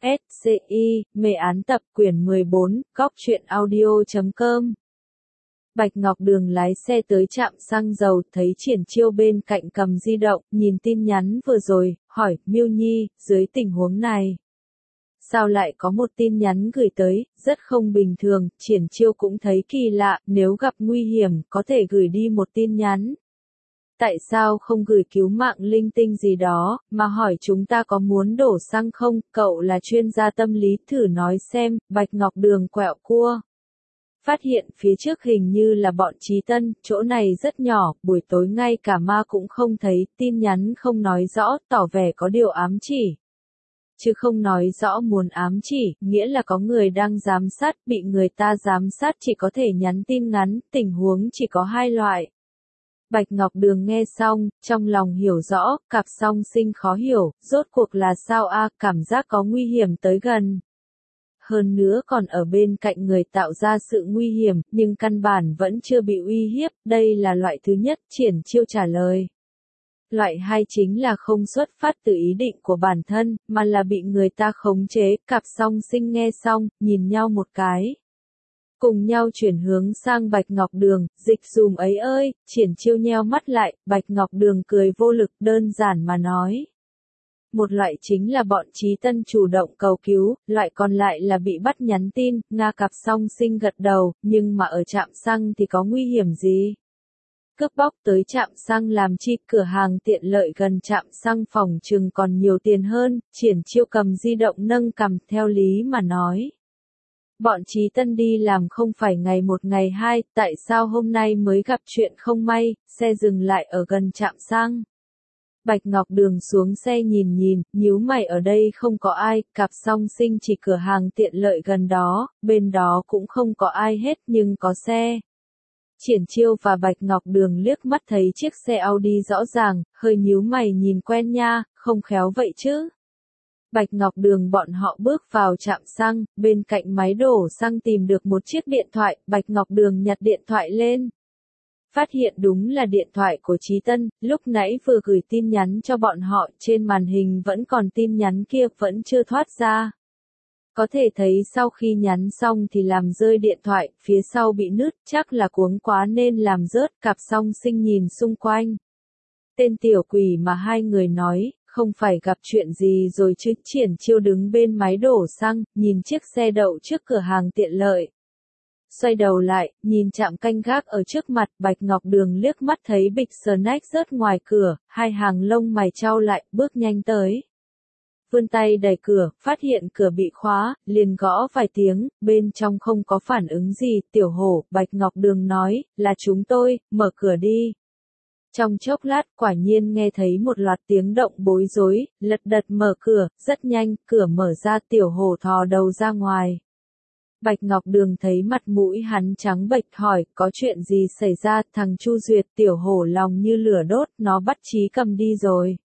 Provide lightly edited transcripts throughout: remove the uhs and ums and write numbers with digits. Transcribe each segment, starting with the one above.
SCI, mê án tập quyển 14, góc truyện audio.com. Bạch Ngọc Đường lái xe tới trạm xăng dầu, thấy Triển Chiêu bên cạnh cầm di động, nhìn tin nhắn vừa rồi, hỏi, Miêu Nhi, dưới tình huống này. Sao lại có một tin nhắn gửi tới, rất không bình thường, Triển Chiêu cũng thấy kỳ lạ, nếu gặp nguy hiểm, có thể gửi đi một tin nhắn. Tại sao không gửi cứu mạng linh tinh gì đó, mà hỏi chúng ta có muốn đổ xăng không, cậu là chuyên gia tâm lý thử nói xem, Bạch Ngọc Đường quẹo cua. Phát hiện phía trước hình như là bọn Chí Tân, chỗ này rất nhỏ, buổi tối ngay cả ma cũng không thấy, tin nhắn không nói rõ, tỏ vẻ có điều ám chỉ. Chứ không nói rõ muốn ám chỉ, nghĩa là có người đang giám sát, bị người ta giám sát chỉ có thể nhắn tin ngắn, tình huống chỉ có hai loại. Bạch Ngọc Đường nghe xong, trong lòng hiểu rõ, cặp song sinh khó hiểu, rốt cuộc là sao a, cảm giác có nguy hiểm tới gần. Hơn nữa còn ở bên cạnh người tạo ra sự nguy hiểm, nhưng căn bản vẫn chưa bị uy hiếp, đây là loại thứ nhất, Triển Chiêu trả lời. Loại hai chính là không xuất phát từ ý định của bản thân, mà là bị người ta khống chế, cặp song sinh nghe xong, nhìn nhau một cái. Cùng nhau chuyển hướng sang Bạch Ngọc Đường, dịch dùm ấy ơi, Triển Chiêu nheo mắt lại, Bạch Ngọc Đường cười vô lực, đơn giản mà nói. Một loại chính là bọn Chí Tân chủ động cầu cứu, loại còn lại là bị bắt nhắn tin, Nga cặp song sinh gật đầu, nhưng mà ở trạm xăng thì có nguy hiểm gì? Cướp bóc tới trạm xăng làm chi, cửa hàng tiện lợi gần trạm xăng phòng chừng còn nhiều tiền hơn, Triển Chiêu cầm di động nâng cằm theo lý mà nói. Bọn Chí Tân đi làm không phải ngày một ngày hai, tại sao hôm nay mới gặp chuyện không may, xe dừng lại ở gần trạm xăng. Bạch Ngọc Đường xuống xe nhìn, nhíu mày ở đây không có ai, cặp song sinh chỉ cửa hàng tiện lợi gần đó, bên đó cũng không có ai hết nhưng có xe. Triển Chiêu và Bạch Ngọc Đường liếc mắt thấy chiếc xe Audi rõ ràng, hơi nhíu mày nhìn quen nha, không khéo vậy chứ. Bạch Ngọc Đường bọn họ bước vào trạm xăng, bên cạnh máy đổ xăng tìm được một chiếc điện thoại, Bạch Ngọc Đường nhặt điện thoại lên. Phát hiện đúng là điện thoại của Chí Tân, lúc nãy vừa gửi tin nhắn cho bọn họ, trên màn hình vẫn còn tin nhắn kia vẫn chưa thoát ra. Có thể thấy sau khi nhắn xong thì làm rơi điện thoại, phía sau bị nứt, chắc là cuống quá nên làm rớt, cặp song sinh nhìn xung quanh. Tên tiểu quỷ mà hai người nói, không phải gặp chuyện gì rồi chứ, Triển Chiêu đứng bên máy đổ xăng, nhìn chiếc xe đậu trước cửa hàng tiện lợi. Xoay đầu lại, nhìn trạm canh gác ở trước mặt, Bạch Ngọc Đường liếc mắt thấy bịch snack rớt ngoài cửa, hai hàng lông mày chau lại, bước nhanh tới. Vươn tay đẩy cửa, phát hiện cửa bị khóa, liền gõ vài tiếng, bên trong không có phản ứng gì, tiểu hổ, Bạch Ngọc Đường nói, là chúng tôi, mở cửa đi. Trong chốc lát, quả nhiên nghe thấy một loạt tiếng động bối rối, lật đật mở cửa, rất nhanh, cửa mở ra, tiểu hổ thò đầu ra ngoài. Bạch Ngọc Đường thấy mặt mũi hắn trắng bệch hỏi, có chuyện gì xảy ra, thằng Chu Duyệt, tiểu hổ lòng như lửa đốt, nó bắt Chí Cầm đi rồi.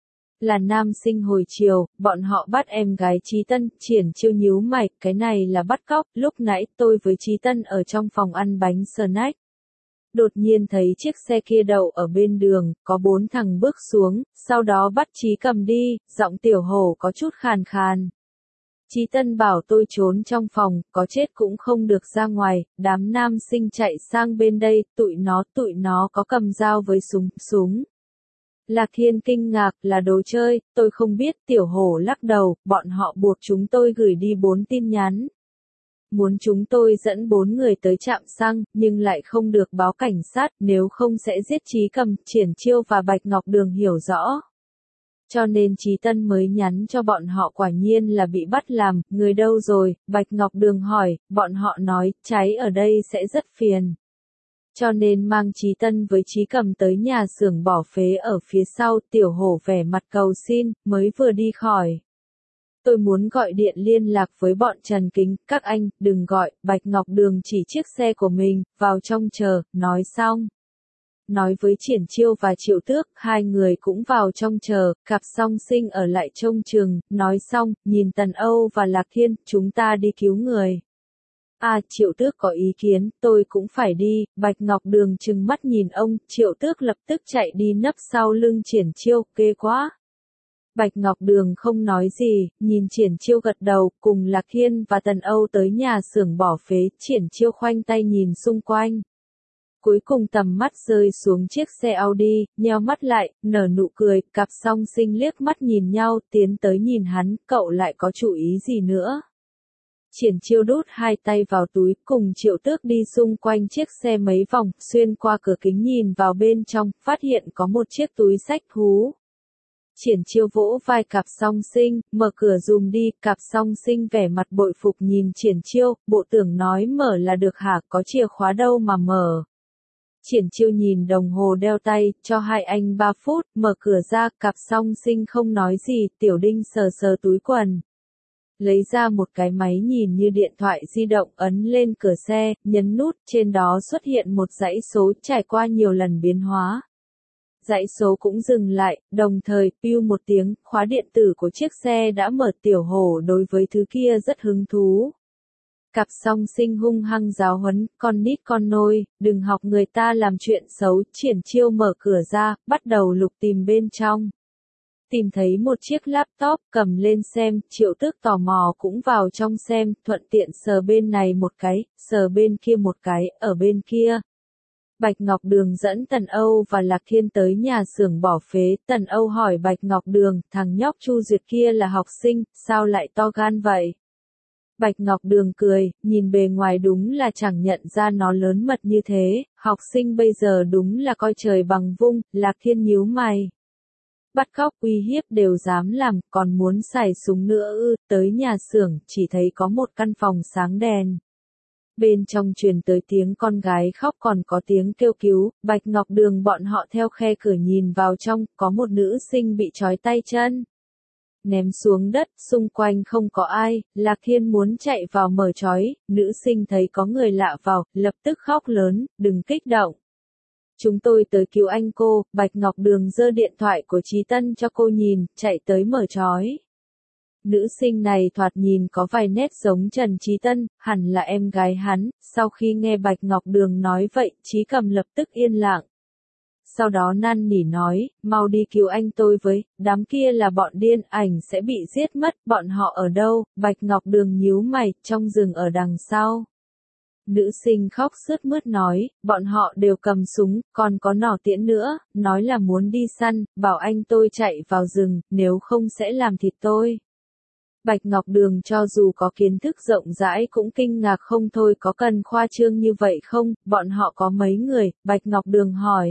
Là nam sinh hồi chiều, bọn họ bắt em gái Chí Tân, Triển Chiêu nhíu mày, cái này là bắt cóc, lúc nãy tôi với Chí Tân ở trong phòng ăn bánh snack. Đột nhiên thấy chiếc xe kia đậu ở bên đường, có 4 thằng bước xuống, sau đó bắt Chí Cầm đi, giọng tiểu hổ có chút khàn khàn. Chí Tân bảo tôi trốn trong phòng, có chết cũng không được ra ngoài, đám nam sinh chạy sang bên đây, tụi nó có cầm dao với súng. Lạc Thiên kinh ngạc, là đồ chơi, tôi không biết, tiểu hổ lắc đầu, bọn họ buộc chúng tôi gửi đi 4 tin nhắn. Muốn chúng tôi dẫn 4 người tới trạm xăng, nhưng lại không được báo cảnh sát, nếu không sẽ giết Chí Cầm, Triển Chiêu và Bạch Ngọc Đường hiểu rõ. Cho nên Chí Tân mới nhắn cho bọn họ, quả nhiên là bị bắt làm, người đâu rồi, Bạch Ngọc Đường hỏi, bọn họ nói, cháy ở đây sẽ rất phiền. Cho nên mang Chí Tân với Chí Cầm tới nhà xưởng bỏ phế ở phía sau, tiểu hổ vẻ mặt cầu xin, mới vừa đi khỏi. Tôi muốn gọi điện liên lạc với bọn Trần Kính, các anh, đừng gọi, Bạch Ngọc Đường chỉ chiếc xe của mình, vào trong chờ, nói xong. Nói với Triển Chiêu và Triệu Tước, hai người cũng vào trong chờ, cặp song sinh ở lại trông chừng, nói xong, nhìn Tần Âu và Lạc Thiên, chúng ta đi cứu người. Triệu Tước có ý kiến, tôi cũng phải đi, Bạch Ngọc Đường trừng mắt nhìn ông, Triệu Tước lập tức chạy đi nấp sau lưng Triển Chiêu, ghê quá. Bạch Ngọc Đường không nói gì, nhìn Triển Chiêu gật đầu, cùng Lạc Thiên và Tần Âu tới nhà xưởng bỏ phế, Triển Chiêu khoanh tay nhìn xung quanh. Cuối cùng tầm mắt rơi xuống chiếc xe Audi, nheo mắt lại, nở nụ cười, cặp song sinh liếc mắt nhìn nhau, tiến tới nhìn hắn, cậu lại có chủ ý gì nữa? Triển Chiêu đút hai tay vào túi, cùng Triệu Tước đi xung quanh chiếc xe mấy vòng, xuyên qua cửa kính nhìn vào bên trong, phát hiện có một chiếc túi xách thú. Triển Chiêu vỗ vai cặp song sinh, mở cửa dùm đi, cặp song sinh vẻ mặt bội phục nhìn Triển Chiêu, bộ tưởng nói mở là được hả, có chìa khóa đâu mà mở. Triển Chiêu nhìn đồng hồ đeo tay, cho hai anh 3 phút, mở cửa ra, cặp song sinh không nói gì, Tiểu Đinh sờ sờ túi quần. Lấy ra một cái máy nhìn như điện thoại di động, ấn lên cửa xe, nhấn nút, trên đó xuất hiện một dãy số trải qua nhiều lần biến hóa. Dãy số cũng dừng lại, đồng thời, piu một tiếng, khóa điện tử của chiếc xe đã mở. Tiểu Hổ đối với thứ kia rất hứng thú. Cặp song sinh hung hăng giáo huấn, con nít con nôi, đừng học người ta làm chuyện xấu. Triển Chiêu mở cửa ra, bắt đầu lục tìm bên trong. Tìm thấy một chiếc laptop, cầm lên xem, Triệu Tước tò mò cũng vào trong xem, thuận tiện sờ bên này một cái, sờ bên kia một cái, ở bên kia. Bạch Ngọc Đường dẫn Tần Âu và Lạc Thiên tới nhà xưởng bỏ phế, Tần Âu hỏi Bạch Ngọc Đường, thằng nhóc Chu Duyệt kia là học sinh, sao lại to gan vậy? Bạch Ngọc Đường cười, nhìn bề ngoài đúng là chẳng nhận ra nó lớn mật như thế, học sinh bây giờ đúng là coi trời bằng vung. Lạc Thiên nhíu mày. Bắt cóc uy hiếp đều dám làm, còn muốn xài súng nữa ư? Tới nhà xưởng, chỉ thấy có một căn phòng sáng đèn. Bên trong truyền tới tiếng con gái khóc, còn có tiếng kêu cứu. Bạch Ngọc Đường bọn họ theo khe cửa nhìn vào trong, có một nữ sinh bị trói tay chân. Ném xuống đất, xung quanh không có ai. Lạc Thiên muốn chạy vào mở trói, nữ sinh thấy có người lạ vào, lập tức khóc lớn, đừng kích động. Chúng tôi tới cứu anh cô. Bạch Ngọc Đường giơ điện thoại của Chí Tân cho cô nhìn, chạy tới mở trói. Nữ sinh này thoạt nhìn có vài nét giống Trần Chí Tân, hẳn là em gái hắn. Sau khi nghe Bạch Ngọc Đường nói vậy, Chí Cầm lập tức yên lặng. Sau đó năn nỉ nói, mau đi cứu anh tôi với, đám kia là bọn điên, ảnh sẽ bị giết mất. Bọn họ ở đâu? Bạch Ngọc Đường nhíu mày, trong rừng ở đằng sau. Nữ sinh khóc sướt mướt nói, bọn họ đều cầm súng, còn có nỏ tiễn nữa, nói là muốn đi săn, bảo anh tôi chạy vào rừng, nếu không sẽ làm thịt tôi. Bạch Ngọc Đường cho dù có kiến thức rộng rãi cũng kinh ngạc không thôi, có cần khoa trương như vậy không? Bọn họ có mấy người? Bạch Ngọc Đường hỏi.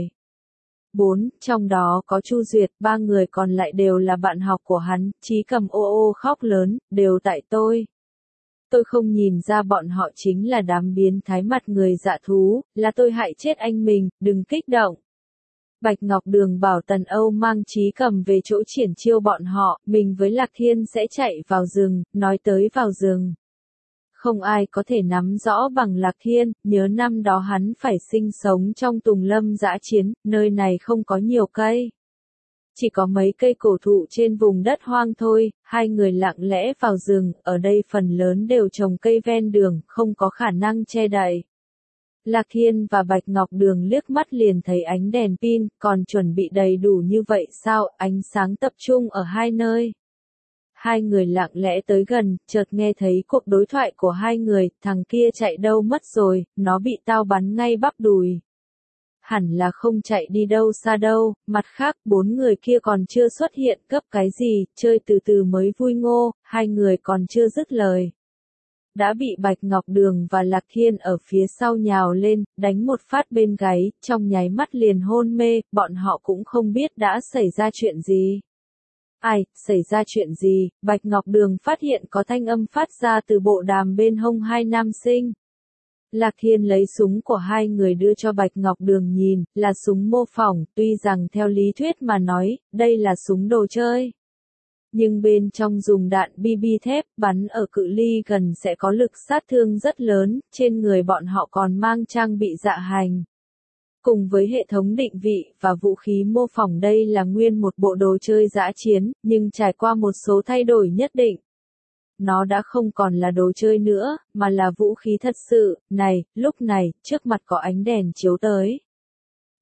4, trong đó có Chu Duyệt, 3 người còn lại đều là bạn học của hắn. Chí Cầm ô ô khóc lớn, đều tại tôi. Tôi không nhìn ra bọn họ chính là đám biến thái mặt người dạ thú, là tôi hại chết anh mình, đừng kích động. Bạch Ngọc Đường bảo Tần Âu mang Chí Cầm về chỗ Triển Chiêu bọn họ, mình với Lạc Thiên sẽ chạy vào rừng, nói tới vào rừng. Không ai có thể nắm rõ bằng Lạc Thiên, nhớ năm đó hắn phải sinh sống trong tùng lâm dã chiến, nơi này không có nhiều cây. Chỉ có mấy cây cổ thụ trên vùng đất hoang thôi. Hai người lặng lẽ vào rừng, ở đây phần lớn đều trồng cây ven đường, không có khả năng che đậy. Lạc Thiên và Bạch Ngọc Đường liếc mắt liền thấy ánh đèn pin, còn chuẩn bị đầy đủ như vậy sao? Ánh sáng tập trung ở hai nơi. Hai người lặng lẽ tới gần, chợt nghe thấy cuộc đối thoại của hai người, thằng kia chạy đâu mất rồi, nó bị tao bắn ngay bắp đùi. Hẳn là không chạy đi đâu xa đâu. Mặt khác, 4 người kia còn chưa xuất hiện, cấp cái gì, chơi từ từ mới vui ngô. Hai người còn chưa dứt lời, đã bị Bạch Ngọc Đường và Lạc Thiên ở phía sau nhào lên, đánh một phát bên gáy, trong nháy mắt liền hôn mê. Bọn họ cũng không biết đã xảy ra chuyện gì. Ai, xảy ra chuyện gì? Bạch Ngọc Đường phát hiện có thanh âm phát ra từ bộ đàm bên hông hai nam sinh. Lạc Thiên lấy súng của hai người đưa cho Bạch Ngọc Đường nhìn, là súng mô phỏng, tuy rằng theo lý thuyết mà nói, đây là súng đồ chơi. Nhưng bên trong dùng đạn BB thép, bắn ở cự ly gần sẽ có lực sát thương rất lớn, trên người bọn họ còn mang trang bị dạ hành. Cùng với hệ thống định vị và vũ khí mô phỏng, đây là nguyên một bộ đồ chơi dã chiến, nhưng trải qua một số thay đổi nhất định. Nó đã không còn là đồ chơi nữa, mà là vũ khí thật sự. Này, lúc này, trước mặt có ánh đèn chiếu tới.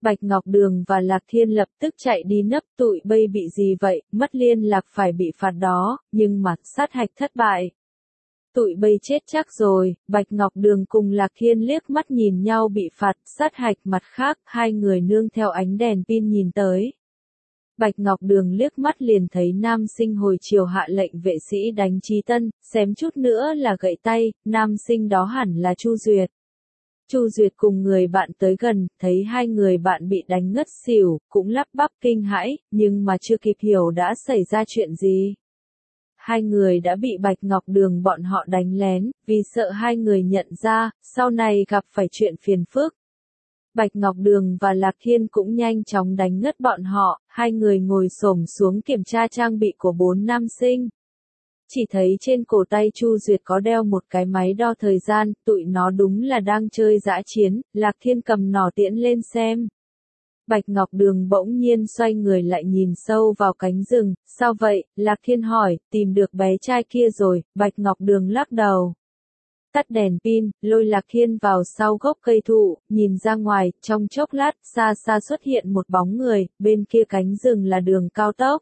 Bạch Ngọc Đường và Lạc Thiên lập tức chạy đi nấp. Tụi bay bị gì vậy, mất liên lạc phải bị phạt đó, nhưng mà sát hạch thất bại. Tụi bay chết chắc rồi. Bạch Ngọc Đường cùng Lạc Thiên liếc mắt nhìn nhau bị phạt, sát hạch mặt khác, hai người nương theo ánh đèn pin nhìn tới. Bạch Ngọc Đường liếc mắt liền thấy nam sinh hồi chiều hạ lệnh vệ sĩ đánh Chí Tân, xém chút nữa là gãy tay, nam sinh đó hẳn là Chu Duyệt. Chu Duyệt cùng người bạn tới gần, thấy hai người bạn bị đánh ngất xỉu, cũng lắp bắp kinh hãi, nhưng mà chưa kịp hiểu đã xảy ra chuyện gì. Hai người đã bị Bạch Ngọc Đường bọn họ đánh lén, vì sợ hai người nhận ra, sau này gặp phải chuyện phiền phức. Bạch Ngọc Đường và Lạc Thiên cũng nhanh chóng đánh ngất bọn họ, hai người ngồi xổm xuống kiểm tra trang bị của bốn nam sinh. Chỉ thấy trên cổ tay Chu Duyệt có đeo một cái máy đo thời gian, tụi nó đúng là đang chơi dã chiến. Lạc Thiên cầm nỏ tiễn lên xem. Bạch Ngọc Đường bỗng nhiên xoay người lại nhìn sâu vào cánh rừng, sao vậy? Lạc Thiên hỏi, tìm được bé trai kia rồi. Bạch Ngọc Đường lắc đầu. Tắt đèn pin, lôi Lạc Thiên vào sau gốc cây thụ, nhìn ra ngoài, trong chốc lát, xa xa xuất hiện một bóng người, bên kia cánh rừng là đường cao tốc.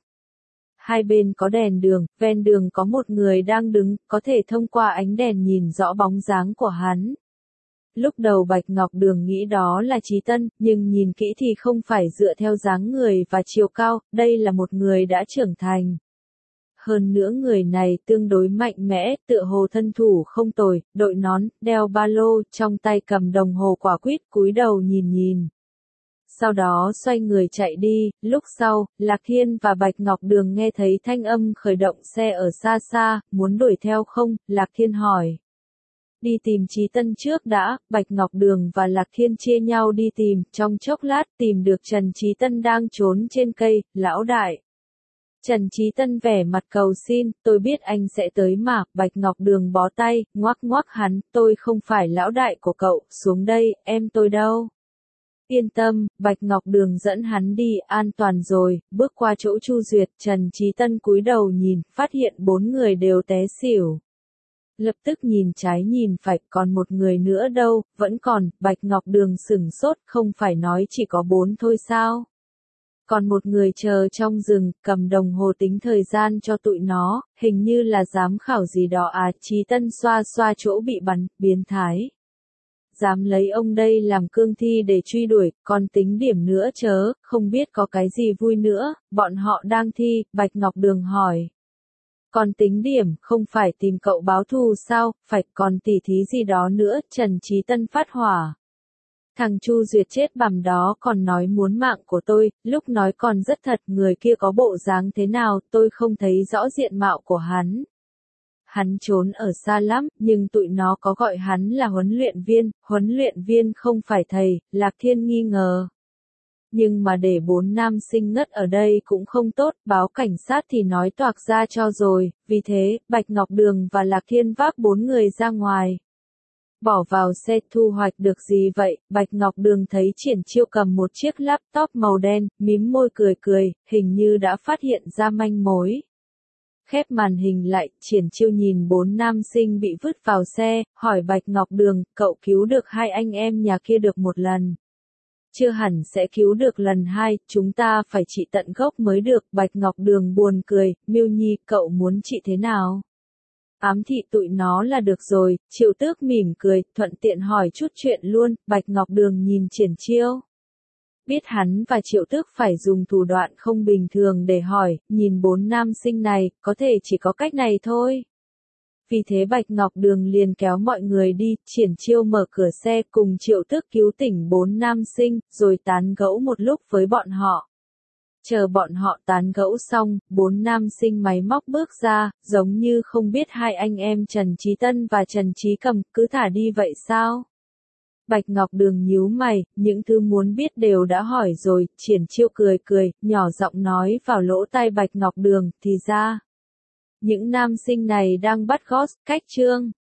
Hai bên có đèn đường, ven đường có một người đang đứng, có thể thông qua ánh đèn nhìn rõ bóng dáng của hắn. Lúc đầu Bạch Ngọc Đường nghĩ đó là Chí Tân, nhưng nhìn kỹ thì không phải dựa theo dáng người và chiều cao, đây là một người đã trưởng thành. Hơn nữa người này tương đối mạnh mẽ, tựa hồ thân thủ không tồi, đội nón, đeo ba lô, trong tay cầm đồng hồ quả quýt, cúi đầu nhìn. Sau đó xoay người chạy đi, lúc sau, Lạc Thiên và Bạch Ngọc Đường nghe thấy thanh âm khởi động xe ở xa xa, muốn đuổi theo không? Lạc Thiên hỏi. Đi tìm Chí Tân trước đã. Bạch Ngọc Đường và Lạc Thiên chia nhau đi tìm, trong chốc lát tìm được Trần Chí Tân đang trốn trên cây. Lão đại. Trần Chí Tân vẻ mặt cầu xin, tôi biết anh sẽ tới mà. Bạch Ngọc Đường bó tay, ngoắc ngoắc hắn, tôi không phải lão đại của cậu, xuống đây, em tôi đâu. Yên tâm, Bạch Ngọc Đường dẫn hắn đi, an toàn rồi. Bước qua chỗ Chu Duyệt, Trần Chí Tân cúi đầu nhìn, phát hiện bốn người đều té xỉu. Lập tức nhìn trái nhìn phải, còn một người nữa đâu, vẫn còn. Bạch Ngọc Đường sửng sốt, không phải nói chỉ có bốn thôi sao? Còn một người chờ trong rừng, cầm đồng hồ tính thời gian cho tụi nó, hình như là giám khảo gì đó à. Chí Tân xoa xoa chỗ bị bắn, biến thái. Dám lấy ông đây làm cương thi để truy đuổi, còn tính điểm nữa chớ, không biết có cái gì vui nữa, bọn họ đang thi. Bạch Ngọc Đường hỏi. Còn tính điểm, không phải tìm cậu báo thù sao, phải còn tỉ thí gì đó nữa. Trần Chí Tân phát hỏa. Thằng Chu Duyệt chết bằm đó còn nói muốn mạng của tôi, lúc nói còn rất thật, người kia có bộ dáng thế nào, tôi không thấy rõ diện mạo của hắn. Hắn trốn ở xa lắm, nhưng tụi nó có gọi hắn là huấn luyện viên không phải thầy. Lạc Thiên nghi ngờ. Nhưng mà để bốn nam sinh ngất ở đây cũng không tốt, báo cảnh sát thì nói toạc ra cho rồi, vì thế, Bạch Ngọc Đường và Lạc Thiên vác bốn người ra ngoài. Bỏ vào xe. Thu hoạch được gì vậy? Bạch Ngọc Đường thấy Triển Chiêu cầm một chiếc laptop màu đen, mím môi cười, hình như đã phát hiện ra manh mối. Khép màn hình lại, Triển Chiêu nhìn bốn nam sinh bị vứt vào xe, hỏi Bạch Ngọc Đường, cậu cứu được hai anh em nhà kia được một lần. Chưa hẳn sẽ cứu được lần hai, chúng ta phải trị tận gốc mới được. Bạch Ngọc Đường buồn cười, Miêu Nhi, cậu muốn trị thế nào? Ám thị tụi nó là được rồi. Triệu Tước mỉm cười, thuận tiện hỏi chút chuyện luôn. Bạch Ngọc Đường nhìn Triển Chiêu. Biết hắn và Triệu Tước phải dùng thủ đoạn không bình thường để hỏi, nhìn bốn nam sinh này, có thể chỉ có cách này thôi. Vì thế Bạch Ngọc Đường liền kéo mọi người đi. Triển Chiêu mở cửa xe cùng Triệu Tước cứu tỉnh bốn nam sinh, rồi tán gẫu một lúc với bọn họ. Chờ bọn họ tán gẫu xong, bốn nam sinh máy móc bước ra, giống như không biết hai anh em Trần Chí Tân và Trần Chí Cầm, cứ thả đi vậy sao? Bạch Ngọc Đường nhíu mày, những thứ muốn biết đều đã hỏi rồi. Triển Chiêu cười, nhỏ giọng nói vào lỗ tai Bạch Ngọc Đường, thì ra những nam sinh này đang bắt Ghost, cách Trương